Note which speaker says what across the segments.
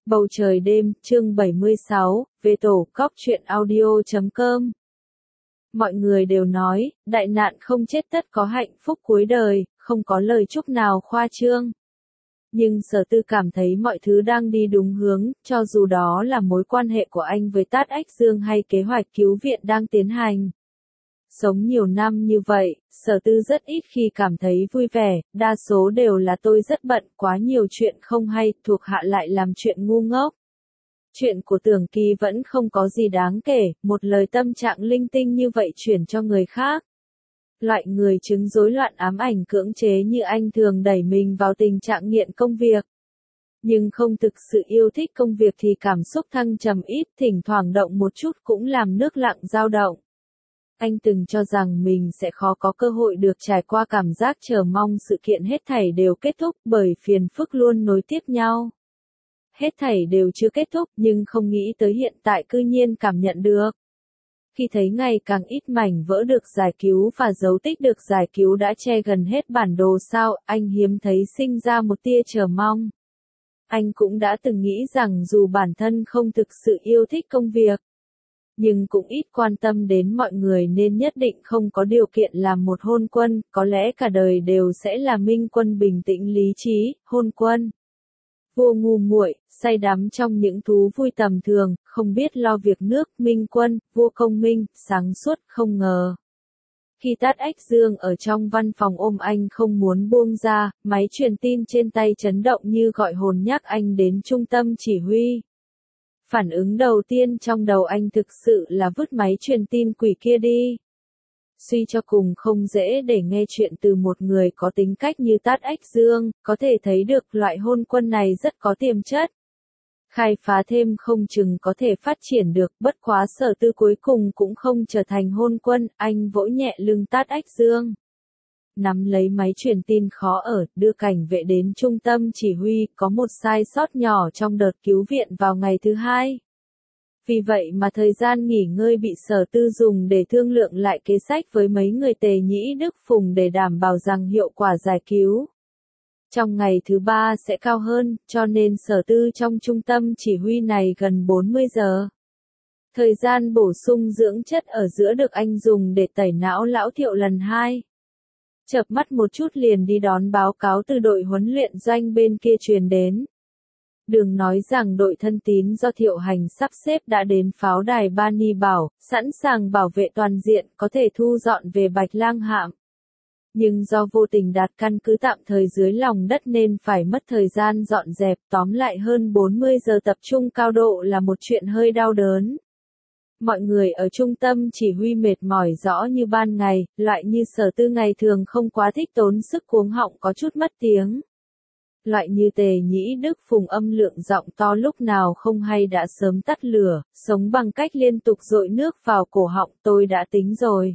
Speaker 1: Bầu trời đêm, chương 76, về tổ, góc truyện audio.com. Mọi người đều nói, đại nạn không chết tất có hạnh phúc cuối đời, không có lời chúc nào khoa trương. Nhưng Sở Tư cảm thấy mọi thứ đang đi đúng hướng, cho dù đó là mối quan hệ của anh với Tát Ách Dương hay kế hoạch cứu viện đang tiến hành. Sống nhiều năm như vậy, Sở Tư rất ít khi cảm thấy vui vẻ, đa số đều là tôi rất bận, quá nhiều chuyện không hay, thuộc hạ lại làm chuyện ngu ngốc. Chuyện của Tưởng Kỳ vẫn không có gì đáng kể, một lời tâm trạng linh tinh như vậy chuyển cho người khác. Loại người chứng rối loạn ám ảnh cưỡng chế như anh thường đẩy mình vào tình trạng nghiện công việc. Nhưng không thực sự yêu thích công việc thì cảm xúc thăng trầm ít, thỉnh thoảng động một chút cũng làm nước lặng dao động. Anh từng cho rằng mình sẽ khó có cơ hội được trải qua cảm giác chờ mong sự kiện hết thảy đều kết thúc bởi phiền phức luôn nối tiếp nhau. Hết thảy đều chưa kết thúc nhưng không nghĩ tới hiện tại cư nhiên cảm nhận được. Khi thấy ngày càng ít mảnh vỡ được giải cứu và dấu tích được giải cứu đã che gần hết bản đồ sao, anh hiếm thấy sinh ra một tia chờ mong. Anh cũng đã từng nghĩ rằng dù bản thân không thực sự yêu thích công việc, nhưng cũng ít quan tâm đến mọi người nên nhất định không có điều kiện làm một hôn quân, có lẽ cả đời đều sẽ là minh quân bình tĩnh lý trí, hôn quân. Vua ngu muội, say đắm trong những thú vui tầm thường, không biết lo việc nước, minh quân, vua công minh, sáng suốt, không ngờ. Khi Tát Ách Dương ở trong văn phòng ôm anh không muốn buông ra, máy truyền tin trên tay chấn động như gọi hồn nhắc anh đến trung tâm chỉ huy. Phản ứng đầu tiên trong đầu anh thực sự là vứt máy truyền tin quỷ kia đi. Suy cho cùng không dễ để nghe chuyện từ một người có tính cách như Tát Ách Dương, có thể thấy được loại hôn quân này rất có tiềm chất. Khai phá thêm không chừng có thể phát triển được, bất quá Sở Tư cuối cùng cũng không trở thành hôn quân, anh vỗ nhẹ lưng Tát Ách Dương. Nắm lấy máy truyền tin khó ở, đưa cảnh vệ đến trung tâm chỉ huy, có một sai sót nhỏ trong đợt cứu viện vào ngày thứ hai. Vì vậy mà thời gian nghỉ ngơi bị Sở Tư dùng để thương lượng lại kế sách với mấy người Tề Nhĩ Đức Phùng để đảm bảo rằng hiệu quả giải cứu trong ngày thứ ba sẽ cao hơn, cho nên Sở Tư trong trung tâm chỉ huy này gần 40 giờ. Thời gian bổ sung dưỡng chất ở giữa được anh dùng để tẩy não lão Thiệu lần hai. Chợp mắt một chút liền đi đón báo cáo từ đội huấn luyện doanh bên kia truyền đến. Đường nói rằng đội thân tín do Thiệu Hành sắp xếp đã đến pháo đài Bani Bảo, sẵn sàng bảo vệ toàn diện, có thể thu dọn về Bạch Lang Hạm. Nhưng do vô tình đặt căn cứ tạm thời dưới lòng đất nên phải mất thời gian dọn dẹp, tóm lại hơn 40 giờ tập trung cao độ là một chuyện hơi đau đớn. Mọi người ở trung tâm chỉ huy mệt mỏi rõ như ban ngày, loại như Sở Tư ngày thường không quá thích tốn sức cuống họng có chút mất tiếng. Loại như Tề Nhĩ Đức Phùng âm lượng giọng to lúc nào không hay đã sớm tắt lửa, sống bằng cách liên tục dội nước vào cổ họng, tôi đã tính rồi.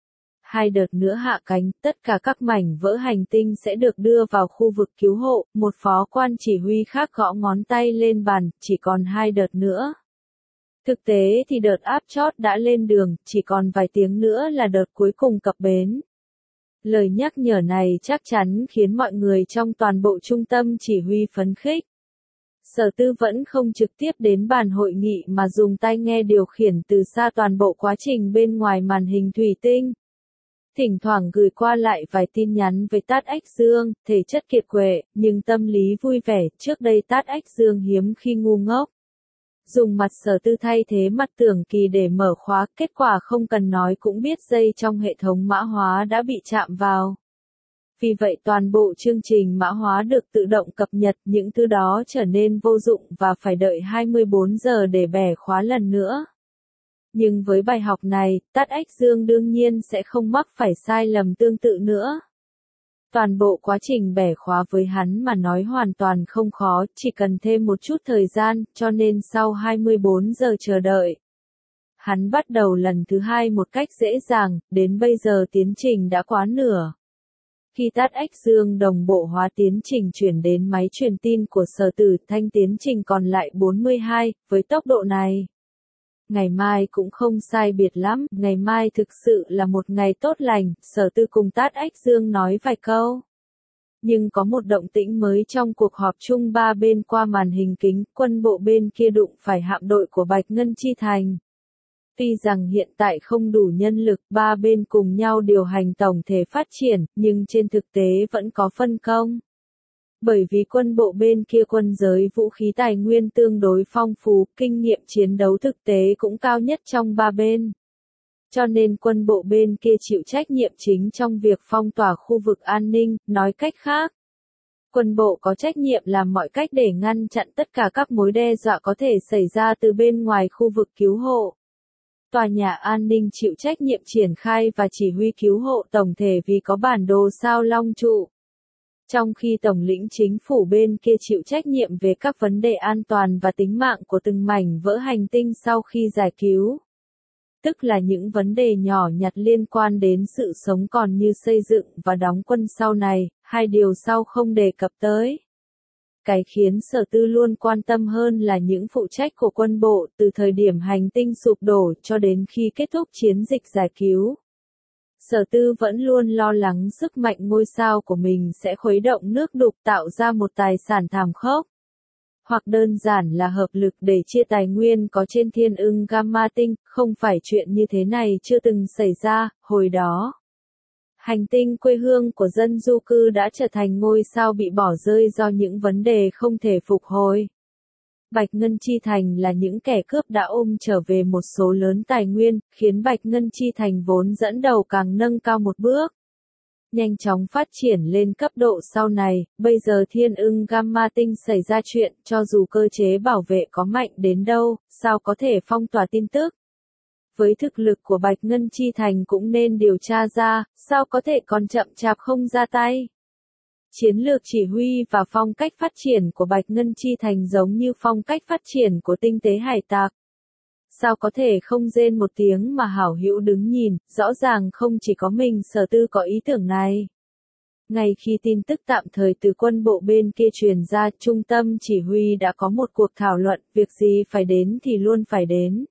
Speaker 1: 2 đợt nữa hạ cánh, tất cả các mảnh vỡ hành tinh sẽ được đưa vào khu vực cứu hộ, một phó quan chỉ huy khác gõ ngón tay lên bàn, chỉ còn 2 đợt nữa. Thực tế thì đợt áp chót đã lên đường, chỉ còn vài tiếng nữa là đợt cuối cùng cập bến. Lời nhắc nhở này chắc chắn khiến mọi người trong toàn bộ trung tâm chỉ huy phấn khích. Sở Tư vẫn không trực tiếp đến bàn hội nghị mà dùng tai nghe điều khiển từ xa toàn bộ quá trình bên ngoài màn hình thủy tinh. Thỉnh thoảng gửi qua lại vài tin nhắn với Tát Ách Dương, thể chất kiệt quệ, nhưng tâm lý vui vẻ, trước đây Tát Ách Dương hiếm khi ngu ngốc. Dùng mặt Sở Tư thay thế mặt Tưởng Kỳ để mở khóa, kết quả không cần nói cũng biết dây trong hệ thống mã hóa đã bị chạm vào. Vì vậy toàn bộ chương trình mã hóa được tự động cập nhật, những thứ đó trở nên vô dụng và phải đợi 24 giờ để bẻ khóa lần nữa. Nhưng với bài học này, Tát Ách Dương đương nhiên sẽ không mắc phải sai lầm tương tự nữa. Toàn bộ quá trình bẻ khóa với hắn mà nói hoàn toàn không khó, chỉ cần thêm một chút thời gian, cho nên sau 24 giờ chờ đợi, hắn bắt đầu lần thứ hai một cách dễ dàng, đến bây giờ tiến trình đã quá nửa. Khi Tát Ách Dương đồng bộ hóa tiến trình chuyển đến máy truyền tin của Sở Tử Thanh tiến trình còn lại 42, với tốc độ này. Ngày mai cũng không sai biệt lắm, ngày mai thực sự là một ngày tốt lành, Sở Tư cùng Tát Ách Dương nói vài câu. Nhưng có một động tĩnh mới trong cuộc họp chung ba bên qua màn hình kính, quân bộ bên kia đụng phải hạm đội của Bạch Ngân Chi Thành. Tuy rằng hiện tại không đủ nhân lực, ba bên cùng nhau điều hành tổng thể phát triển, nhưng trên thực tế vẫn có phân công. Bởi vì quân bộ bên kia quân giới vũ khí tài nguyên tương đối phong phú, kinh nghiệm chiến đấu thực tế cũng cao nhất trong ba bên. Cho nên quân bộ bên kia chịu trách nhiệm chính trong việc phong tỏa khu vực an ninh, nói cách khác. Quân bộ có trách nhiệm làm mọi cách để ngăn chặn tất cả các mối đe dọa có thể xảy ra từ bên ngoài khu vực cứu hộ. Tòa nhà an ninh chịu trách nhiệm triển khai và chỉ huy cứu hộ tổng thể vì có bản đồ sao Long trụ. Trong khi Tổng lĩnh chính phủ bên kia chịu trách nhiệm về các vấn đề an toàn và tính mạng của từng mảnh vỡ hành tinh sau khi giải cứu. Tức là những vấn đề nhỏ nhặt liên quan đến sự sống còn như xây dựng và đóng quân sau này, hai điều sau không đề cập tới. Cái khiến Sở Tư luôn quan tâm hơn là những phụ trách của quân bộ từ thời điểm hành tinh sụp đổ cho đến khi kết thúc chiến dịch giải cứu. Sở Tư vẫn luôn lo lắng sức mạnh ngôi sao của mình sẽ khuấy động nước đục tạo ra một tài sản thảm khốc. Hoặc đơn giản là hợp lực để chia tài nguyên có trên thiên ưng Gamma tinh, không phải chuyện như thế này chưa từng xảy ra, hồi đó. Hành tinh quê hương của dân du cư đã trở thành ngôi sao bị bỏ rơi do những vấn đề không thể phục hồi. Bạch Ngân Chi Thành là những kẻ cướp đã ôm trở về một số lớn tài nguyên, khiến Bạch Ngân Chi Thành vốn dẫn đầu càng nâng cao một bước. Nhanh chóng phát triển lên cấp độ sau này, bây giờ thiên ưng Gamma tinh xảy ra chuyện, cho dù cơ chế bảo vệ có mạnh đến đâu, sao có thể phong tỏa tin tức. Với thực lực của Bạch Ngân Chi Thành cũng nên điều tra ra, sao có thể còn chậm chạp không ra tay. Chiến lược chỉ huy và phong cách phát triển của Bạch Ngân Chi Thành giống như phong cách phát triển của tinh tế hải tặc. Sao có thể không rên một tiếng mà hảo hữu đứng nhìn, rõ ràng không chỉ có mình Sở Tư có ý tưởng này. Ngay khi tin tức tạm thời từ quân bộ bên kia truyền ra, trung tâm chỉ huy đã có một cuộc thảo luận, việc gì phải đến thì luôn phải đến.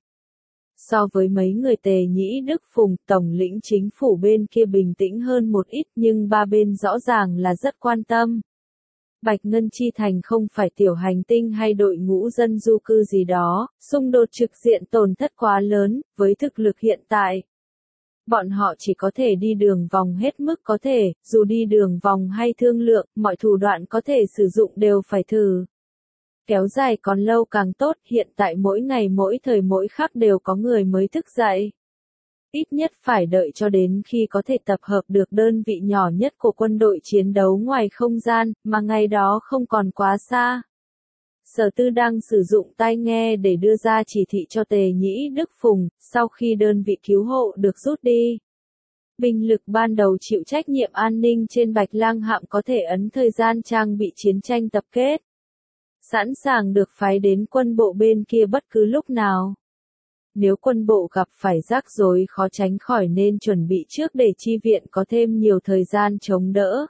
Speaker 1: So với mấy người Tề Nhĩ Đức Phùng, Tổng lĩnh chính phủ bên kia bình tĩnh hơn một ít nhưng ba bên rõ ràng là rất quan tâm. Bạch Ngân Chi Thành không phải tiểu hành tinh hay đội ngũ dân du cư gì đó, xung đột trực diện tổn thất quá lớn, với thực lực hiện tại. Bọn họ chỉ có thể đi đường vòng hết mức có thể, dù đi đường vòng hay thương lượng, mọi thủ đoạn có thể sử dụng đều phải thử. Kéo dài còn lâu càng tốt, hiện tại mỗi ngày mỗi thời mỗi khắc đều có người mới thức dậy. Ít nhất phải đợi cho đến khi có thể tập hợp được đơn vị nhỏ nhất của quân đội chiến đấu ngoài không gian, mà ngày đó không còn quá xa. Sở Tư đang sử dụng tai nghe để đưa ra chỉ thị cho Tề Nhĩ Đức Phùng, sau khi đơn vị cứu hộ được rút đi. Binh lực ban đầu chịu trách nhiệm an ninh trên Bạch Lang hạm có thể ấn thời gian trang bị chiến tranh tập kết. Sẵn sàng được phái đến quân bộ bên kia bất cứ lúc nào. Nếu quân bộ gặp phải rắc rối khó tránh khỏi nên chuẩn bị trước để chi viện có thêm nhiều thời gian chống đỡ,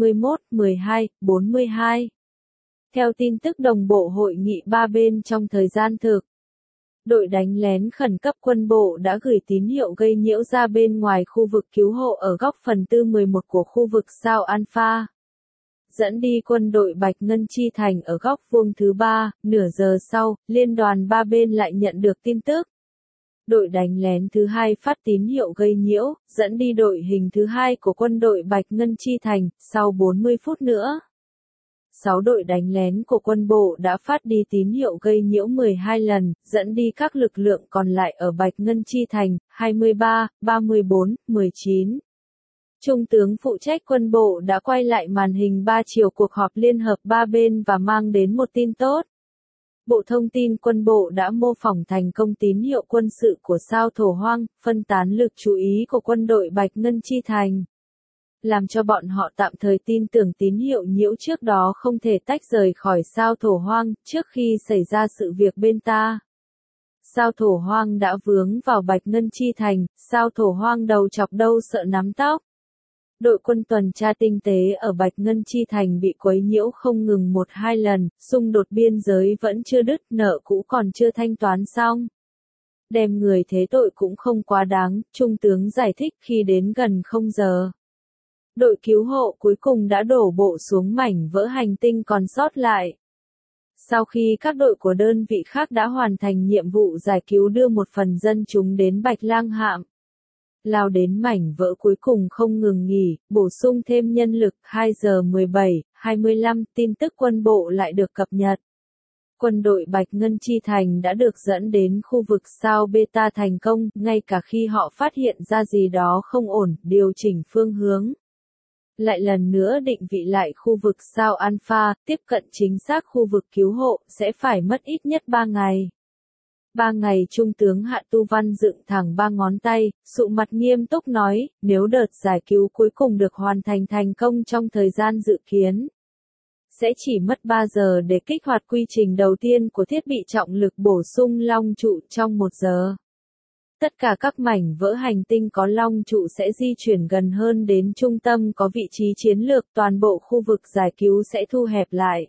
Speaker 1: 21/12/42. Theo tin tức đồng bộ hội nghị ba bên trong thời gian thực, đội đánh lén khẩn cấp quân bộ đã gửi tín hiệu gây nhiễu ra bên ngoài khu vực cứu hộ ở góc phần tư 11 của khu vực sao Alpha. Dẫn đi quân đội Bạch Ngân Chi Thành ở góc vuông thứ 3, nửa giờ sau, liên đoàn ba bên lại nhận được tin tức. Đội đánh lén thứ 2 phát tín hiệu gây nhiễu, dẫn đi đội hình thứ 2 của quân đội Bạch Ngân Chi Thành, sau 40 phút nữa. 6 đội đánh lén của quân bộ đã phát đi tín hiệu gây nhiễu 12 lần, dẫn đi các lực lượng còn lại ở Bạch Ngân Chi Thành, 23, 34, 19. Trung tướng phụ trách quân bộ đã quay lại màn hình 3 chiều cuộc họp liên hợp ba bên và mang đến một tin tốt. Bộ Thông tin quân bộ đã mô phỏng thành công tín hiệu quân sự của sao Thổ Hoang, phân tán lực chú ý của quân đội Bạch Ngân Chi Thành. Làm cho bọn họ tạm thời tin tưởng tín hiệu nhiễu trước đó không thể tách rời khỏi sao Thổ Hoang, trước khi xảy ra sự việc bên ta. Sao Thổ Hoang đã vướng vào Bạch Ngân Chi Thành, sao Thổ Hoang đầu chọc đâu sợ nắm tóc. Đội quân tuần tra tinh tế ở Bạch Ngân Chi Thành bị quấy nhiễu không ngừng 1-2 lần, xung đột biên giới vẫn chưa đứt, nợ cũ còn chưa thanh toán xong. Đem người thế tội cũng không quá đáng, Trung tướng giải thích khi đến gần 0 giờ. đội cứu hộ cuối cùng đã đổ bộ xuống mảnh vỡ hành tinh còn sót lại. Sau khi các đội của đơn vị khác đã hoàn thành nhiệm vụ giải cứu đưa một phần dân chúng đến Bạch Lang hạm, lao đến mảnh vỡ cuối cùng không ngừng nghỉ, bổ sung thêm nhân lực. 2 giờ 17:25 tin tức quân bộ lại được cập nhật. Quân đội Bạch Ngân Chi Thành đã được dẫn đến khu vực sao Beta thành công, ngay cả khi họ phát hiện ra gì đó không ổn, điều chỉnh phương hướng. Lại lần nữa định vị lại khu vực sao Alpha, tiếp cận chính xác khu vực cứu hộ, sẽ phải mất ít nhất 3 ngày. 3 ngày Trung tướng Hạ Tu Văn dựng thẳng 3 ngón tay, sụ mặt nghiêm túc nói, nếu đợt giải cứu cuối cùng được hoàn thành thành công trong thời gian dự kiến, sẽ chỉ mất 3 giờ để kích hoạt quy trình đầu tiên của thiết bị trọng lực bổ sung long trụ trong 1 giờ. Tất cả các mảnh vỡ hành tinh có long trụ sẽ di chuyển gần hơn đến trung tâm có vị trí chiến lược, toàn bộ khu vực giải cứu sẽ thu hẹp lại.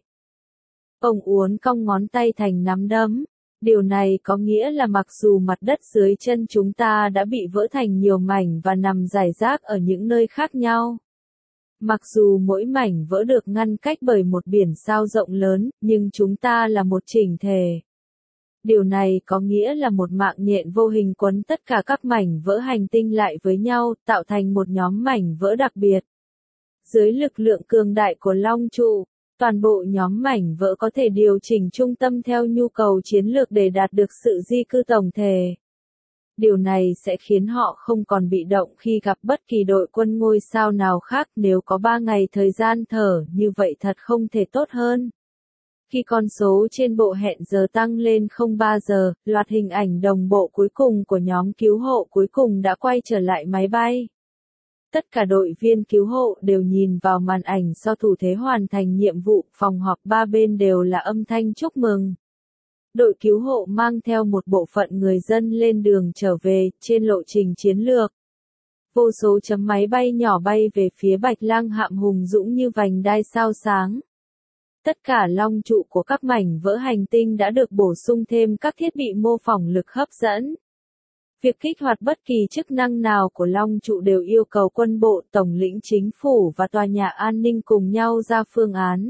Speaker 1: Ông uốn cong ngón tay thành nắm đấm. Điều này có nghĩa là mặc dù mặt đất dưới chân chúng ta đã bị vỡ thành nhiều mảnh và nằm rải rác ở những nơi khác nhau. Mặc dù mỗi mảnh vỡ được ngăn cách bởi một biển sao rộng lớn, nhưng chúng ta là một chỉnh thể. Điều này có nghĩa là một mạng nhện vô hình quấn tất cả các mảnh vỡ hành tinh lại với nhau, tạo thành một nhóm mảnh vỡ đặc biệt. Dưới lực lượng cường đại của long trụ, toàn bộ nhóm mảnh vỡ có thể điều chỉnh trung tâm theo nhu cầu chiến lược để đạt được sự di cư tổng thể. Điều này sẽ khiến họ không còn bị động khi gặp bất kỳ đội quân ngôi sao nào khác. Nếu có 3 ngày thời gian thở, như vậy thật không thể tốt hơn. Khi con số trên bộ hẹn giờ tăng lên 03 giờ, loạt hình ảnh đồng bộ cuối cùng của nhóm cứu hộ cuối cùng đã quay trở lại máy bay. Tất cả đội viên cứu hộ đều nhìn vào màn ảnh sau thủ thế hoàn thành nhiệm vụ, phòng họp ba bên đều là âm thanh chúc mừng. Đội cứu hộ mang theo một bộ phận người dân lên đường trở về, trên lộ trình chiến lược. Vô số chấm máy bay nhỏ bay về phía Bạch Lang hạm hùng dũng như vành đai sao sáng. Tất cả long trụ của các mảnh vỡ hành tinh đã được bổ sung thêm các thiết bị mô phỏng lực hấp dẫn. Việc kích hoạt bất kỳ chức năng nào của long trụ đều yêu cầu quân bộ, tổng lĩnh chính phủ và tòa nhà an ninh cùng nhau ra phương án.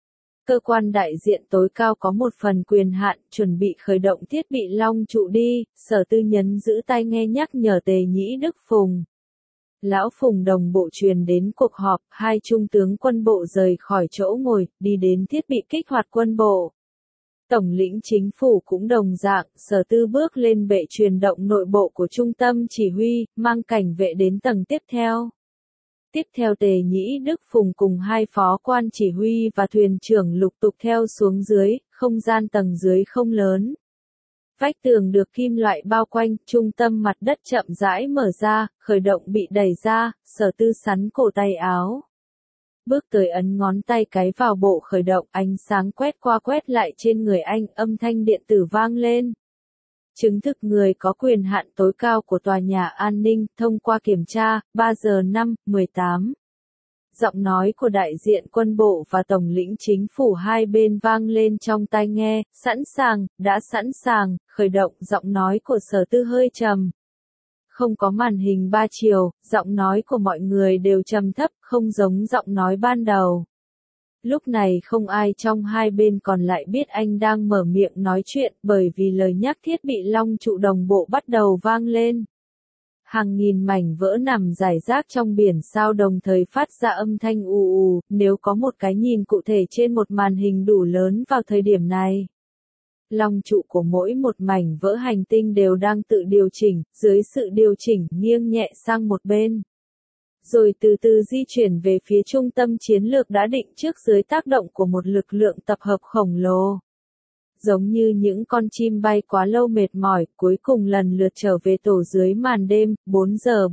Speaker 1: Cơ quan đại diện tối cao có một phần quyền hạn, chuẩn bị khởi động thiết bị long trụ đi. Sở Tư Nhấn giữ tai nghe nhắc nhở Tề Nhĩ Đức Phùng. Lão Phùng đồng bộ truyền đến cuộc họp, 2 trung tướng quân bộ rời khỏi chỗ ngồi, đi đến thiết bị kích hoạt quân bộ. Tổng lĩnh chính phủ cũng đồng dạng, Sở Tư bước lên bệ truyền động nội bộ của trung tâm chỉ huy, mang cảnh vệ đến tầng tiếp theo. Tiếp theo Tề Nhĩ Đức Phùng cùng 2 phó quan chỉ huy và thuyền trưởng lục tục theo xuống dưới, không gian tầng dưới không lớn. Vách tường được kim loại bao quanh, trung tâm mặt đất chậm rãi mở ra, khởi động bị đẩy ra, Sở Tư sắn cổ tay áo. Bước tới ấn ngón tay cái vào bộ khởi động, ánh sáng quét qua quét lại trên người anh, âm thanh điện tử vang lên. Chứng thực người có quyền hạn tối cao của tòa nhà an ninh, thông qua kiểm tra, 3 giờ 5:18. Giọng nói của đại diện quân bộ và tổng lĩnh chính phủ hai bên vang lên trong tai nghe, sẵn sàng, đã sẵn sàng, khởi động. Giọng nói của Sở Tư hơi trầm. Không có màn hình 3 chiều, giọng nói của mọi người đều trầm thấp, không giống giọng nói ban đầu. Lúc này không ai trong hai bên còn lại biết anh đang mở miệng nói chuyện, bởi vì lời nhắc thiết bị long trụ đồng bộ bắt đầu vang lên. Hàng nghìn mảnh vỡ nằm rải rác trong biển sao đồng thời phát ra âm thanh ù ù, nếu có một cái nhìn cụ thể trên một màn hình đủ lớn vào thời điểm này. Long trụ của mỗi một mảnh vỡ hành tinh đều đang tự điều chỉnh, dưới sự điều chỉnh nghiêng nhẹ sang một bên. Rồi từ từ di chuyển về phía trung tâm chiến lược đã định trước dưới tác động của một lực lượng tập hợp khổng lồ. Giống như những con chim bay quá lâu mệt mỏi, cuối cùng lần lượt trở về tổ dưới màn đêm, 4 giờ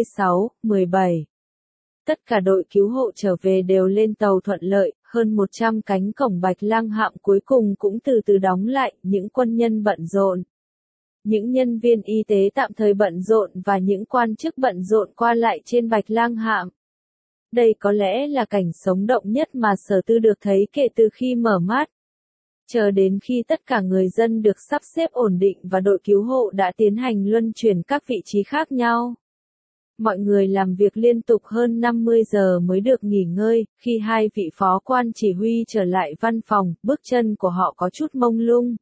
Speaker 1: 46:17. Tất cả đội cứu hộ trở về đều lên tàu thuận lợi, hơn 100 cánh cổng Bạch Lang hạm cuối cùng cũng từ từ đóng lại, những quân nhân bận rộn. Những nhân viên y tế tạm thời bận rộn và những quan chức bận rộn qua lại trên Bạch Lang hạm. Đây có lẽ là cảnh sống động nhất mà Sở Tư được thấy kể từ khi mở mắt. Chờ đến khi tất cả người dân được sắp xếp ổn định và đội cứu hộ đã tiến hành luân chuyển các vị trí khác nhau. Mọi người làm việc liên tục hơn 50 giờ mới được nghỉ ngơi, khi hai vị phó quan chỉ huy trở lại văn phòng, bước chân của họ có chút mông lung.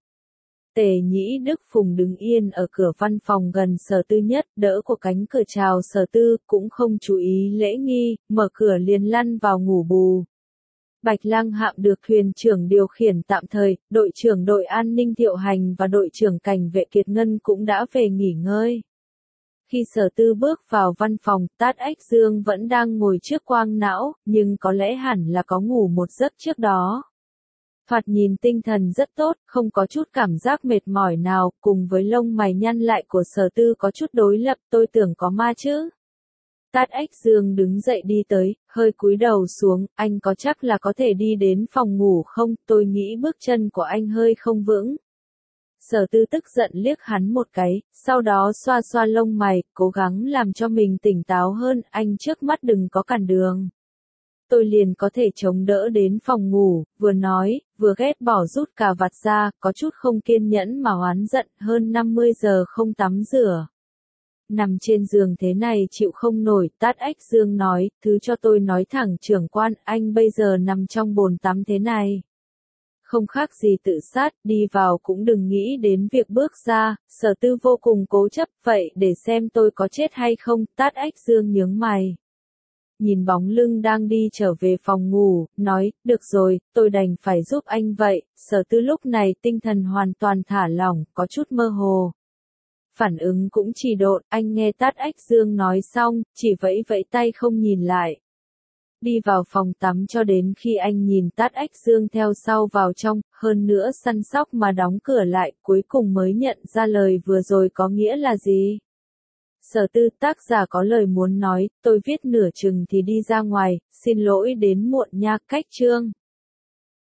Speaker 1: Tề Nhĩ Đức Phùng đứng yên ở cửa văn phòng gần Sở Tư Nhất, đỡ của cánh cửa chào Sở Tư, cũng không chú ý lễ nghi, mở cửa liền lăn vào ngủ bù. Bạch Lăng Hạm được thuyền trưởng điều khiển tạm thời, đội trưởng đội an ninh Thiệu Hành và đội trưởng cảnh vệ Kiệt Ngân cũng đã về nghỉ ngơi. Khi Sở Tư bước vào văn phòng, Tát Ách Dương vẫn đang ngồi trước quang não, nhưng có lẽ hẳn là có ngủ một giấc trước đó. Thoạt nhìn tinh thần rất tốt, không có chút cảm giác mệt mỏi nào, cùng với lông mày nhăn lại của Sở Tư có chút đối lập, tôi tưởng có ma chứ. Tát Ách Dương đứng dậy đi tới, hơi cúi đầu xuống, anh có chắc là có thể đi đến phòng ngủ không, tôi nghĩ bước chân của anh hơi không vững. Sở Tư tức giận liếc hắn một cái, sau đó xoa xoa lông mày, cố gắng làm cho mình tỉnh táo hơn, anh trước mắt đừng có cản đường. Tôi liền có thể chống đỡ đến phòng ngủ, vừa nói, vừa ghét bỏ rút cà vạt ra, có chút không kiên nhẫn mà oán giận, hơn 50 giờ không tắm rửa. Nằm trên giường thế này chịu không nổi, Tát Ách Dương nói, thứ cho tôi nói thẳng trưởng quan, anh bây giờ nằm trong bồn tắm thế này. Không khác gì tự sát, đi vào cũng đừng nghĩ đến việc bước ra, Sở Tư vô cùng cố chấp, vậy để xem tôi có chết hay không, Tát Ách Dương nhướng mày. Nhìn bóng lưng đang đi trở về phòng ngủ, nói, được rồi, tôi đành phải giúp anh vậy, Sở Tư lúc này tinh thần hoàn toàn thả lỏng, có chút mơ hồ. Phản ứng cũng trì độn, anh nghe Tát Ách Dương nói xong, chỉ vẫy vẫy tay không nhìn lại. Đi vào phòng tắm cho đến khi anh nhìn Tát Ách Dương theo sau vào trong, hơn nữa săn sóc mà đóng cửa lại, cuối cùng mới nhận ra lời vừa rồi có nghĩa là gì. Sở Tư, tác giả có lời muốn nói, tôi viết nửa chừng thì đi ra ngoài, xin lỗi đến muộn nha, cách chương.